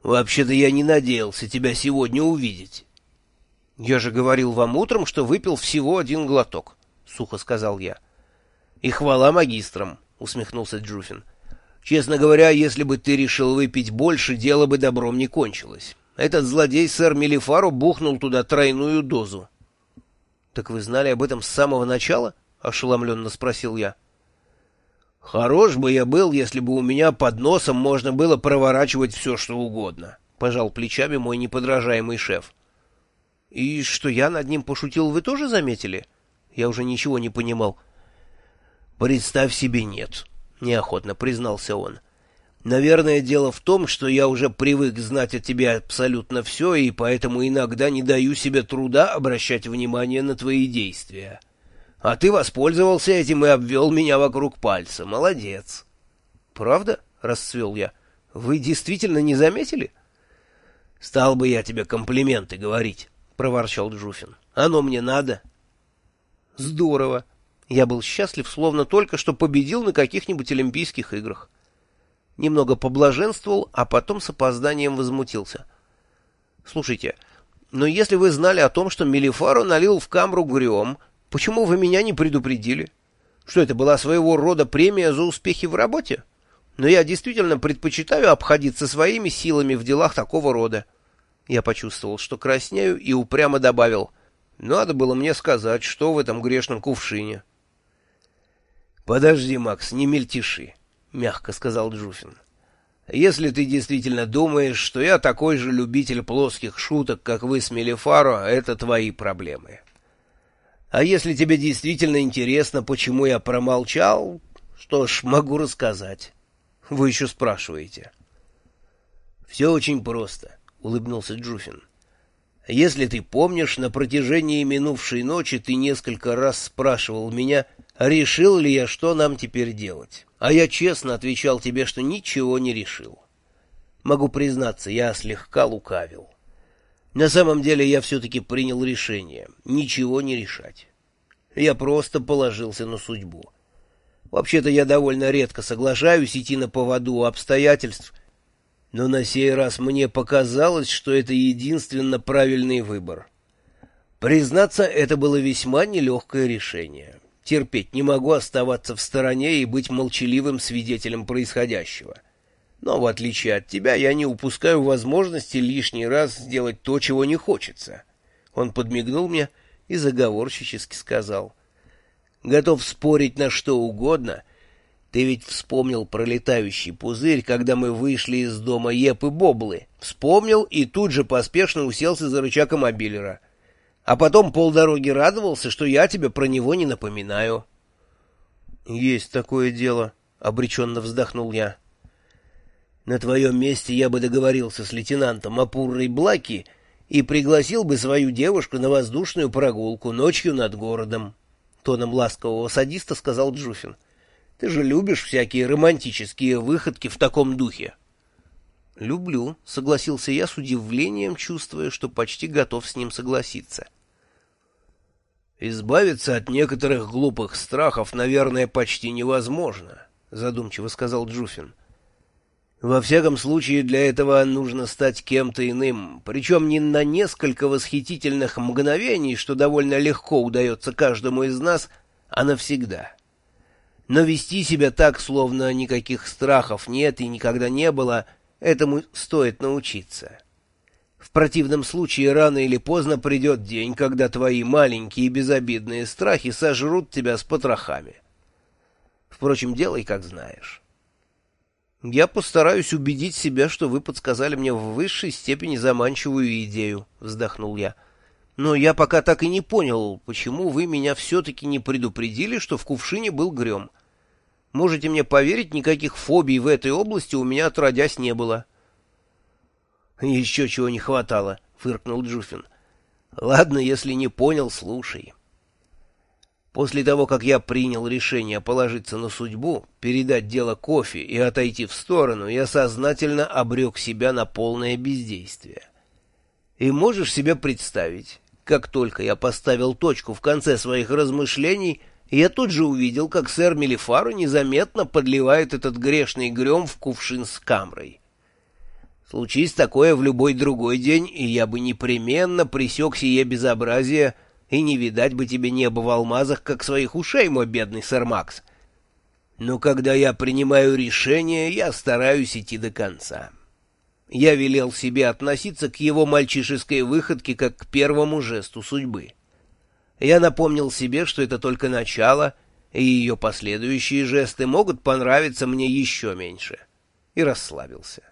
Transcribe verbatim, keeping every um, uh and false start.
«Вообще-то я не надеялся тебя сегодня увидеть». «Я же говорил вам утром, что выпил всего один глоток», — сухо сказал я. «И хвала магистрам», — усмехнулся Джуфин. «Честно говоря, если бы ты решил выпить больше, дело бы добром не кончилось. Этот злодей сэр Мелифаро бухнул туда тройную дозу». «Так вы знали об этом с самого начала?» — ошеломленно спросил я. «Хорош бы я был, если бы у меня под носом можно было проворачивать все, что угодно», — пожал плечами мой неподражаемый шеф. «И что я над ним пошутил, вы тоже заметили?» Я уже ничего не понимал. «Представь себе, нет», — неохотно признался он. «Наверное, дело в том, что я уже привык знать о тебе абсолютно все, и поэтому иногда не даю себе труда обращать внимание на твои действия. А ты воспользовался этим и обвел меня вокруг пальца. Молодец». «Правда?» — расцвел я. «Вы действительно не заметили?» «Стал бы я тебе комплименты говорить», — проворчал Джуфин. «Оно мне надо». «Здорово». Я был счастлив, словно только что победил на каких-нибудь Олимпийских играх. Немного поблаженствовал, а потом с опозданием возмутился. «Слушайте, но если вы знали о том, что Мелифаро налил в камру грем, почему вы меня не предупредили? Что это была своего рода премия за успехи в работе? Но я действительно предпочитаю обходиться своими силами в делах такого рода». Я почувствовал, что краснею, и упрямо добавил: «Надо было мне сказать, что в этом грешном кувшине». «Подожди, Макс, не мельтеши», — мягко сказал Джуфин. «Если ты действительно думаешь, что я такой же любитель плоских шуток, как вы с Мелифаро, это твои проблемы. А если тебе действительно интересно, почему я промолчал, что ж, могу рассказать. Вы еще спрашиваете». «Все очень просто», — улыбнулся Джуфин. «Если ты помнишь, на протяжении минувшей ночи ты несколько раз спрашивал меня, решил ли я, что нам теперь делать. А я честно отвечал тебе, что ничего не решил. Могу признаться, я слегка лукавил. На самом деле я все-таки принял решение ничего не решать. Я просто положился на судьбу. Вообще-то я довольно редко соглашаюсь идти на поводу у обстоятельств, но на сей раз мне показалось, что это единственно правильный выбор. Признаться, это было весьма нелегкое решение. Терпеть не могу оставаться в стороне и быть молчаливым свидетелем происходящего. Но, в отличие от тебя, я не упускаю возможности лишний раз сделать то, чего не хочется». Он подмигнул мне и заговорщически сказал: «Готов спорить на что угодно. Ты ведь вспомнил про летающий пузырь, когда мы вышли из дома Епы Боблы. Вспомнил и тут же поспешно уселся за рычаг мобилера. А потом полдороги радовался, что я тебе про него не напоминаю». «Есть такое дело», — обреченно вздохнул я. «На твоем месте я бы договорился с лейтенантом Апуррой Блаки и пригласил бы свою девушку на воздушную прогулку ночью над городом», — тоном ласкового садиста сказал Джуфин. «Ты же любишь всякие романтические выходки в таком духе». «Люблю», — согласился я с удивлением, чувствуя, что почти готов с ним согласиться. «Избавиться от некоторых глупых страхов, наверное, почти невозможно», — задумчиво сказал Джуфин. «Во всяком случае, для этого нужно стать кем-то иным, причем не на несколько восхитительных мгновений, что довольно легко удается каждому из нас, а навсегда. Но вести себя так, словно никаких страхов нет и никогда не было, этому стоит научиться. В противном случае рано или поздно придет день, когда твои маленькие безобидные страхи сожрут тебя с потрохами. Впрочем, делай, как знаешь». «Я постараюсь убедить себя, что вы подсказали мне в высшей степени заманчивую идею», — вздохнул я. «Но я пока так и не понял, почему вы меня все-таки не предупредили, что в кувшине был грем. Можете мне поверить, никаких фобий в этой области у меня отродясь не было». «Еще чего не хватало», — фыркнул Джуфин. «Ладно, если не понял, слушай. После того, как я принял решение положиться на судьбу, передать дело Кофи и отойти в сторону, я сознательно обрек себя на полное бездействие. И можешь себе представить, как только я поставил точку в конце своих размышлений, я тут же увидел, как сэр Мелифаро незаметно подливает этот грешный грем в кувшин с камрой. Случись такое в любой другой день, и я бы непременно пресек сие безобразие, и не видать бы тебе неба в алмазах, как своих ушей, мой бедный сэр Макс. Но когда я принимаю решение, я стараюсь идти до конца. Я велел себе относиться к его мальчишеской выходке как к первому жесту судьбы. Я напомнил себе, что это только начало, и ее последующие жесты могут понравиться мне еще меньше, и расслабился.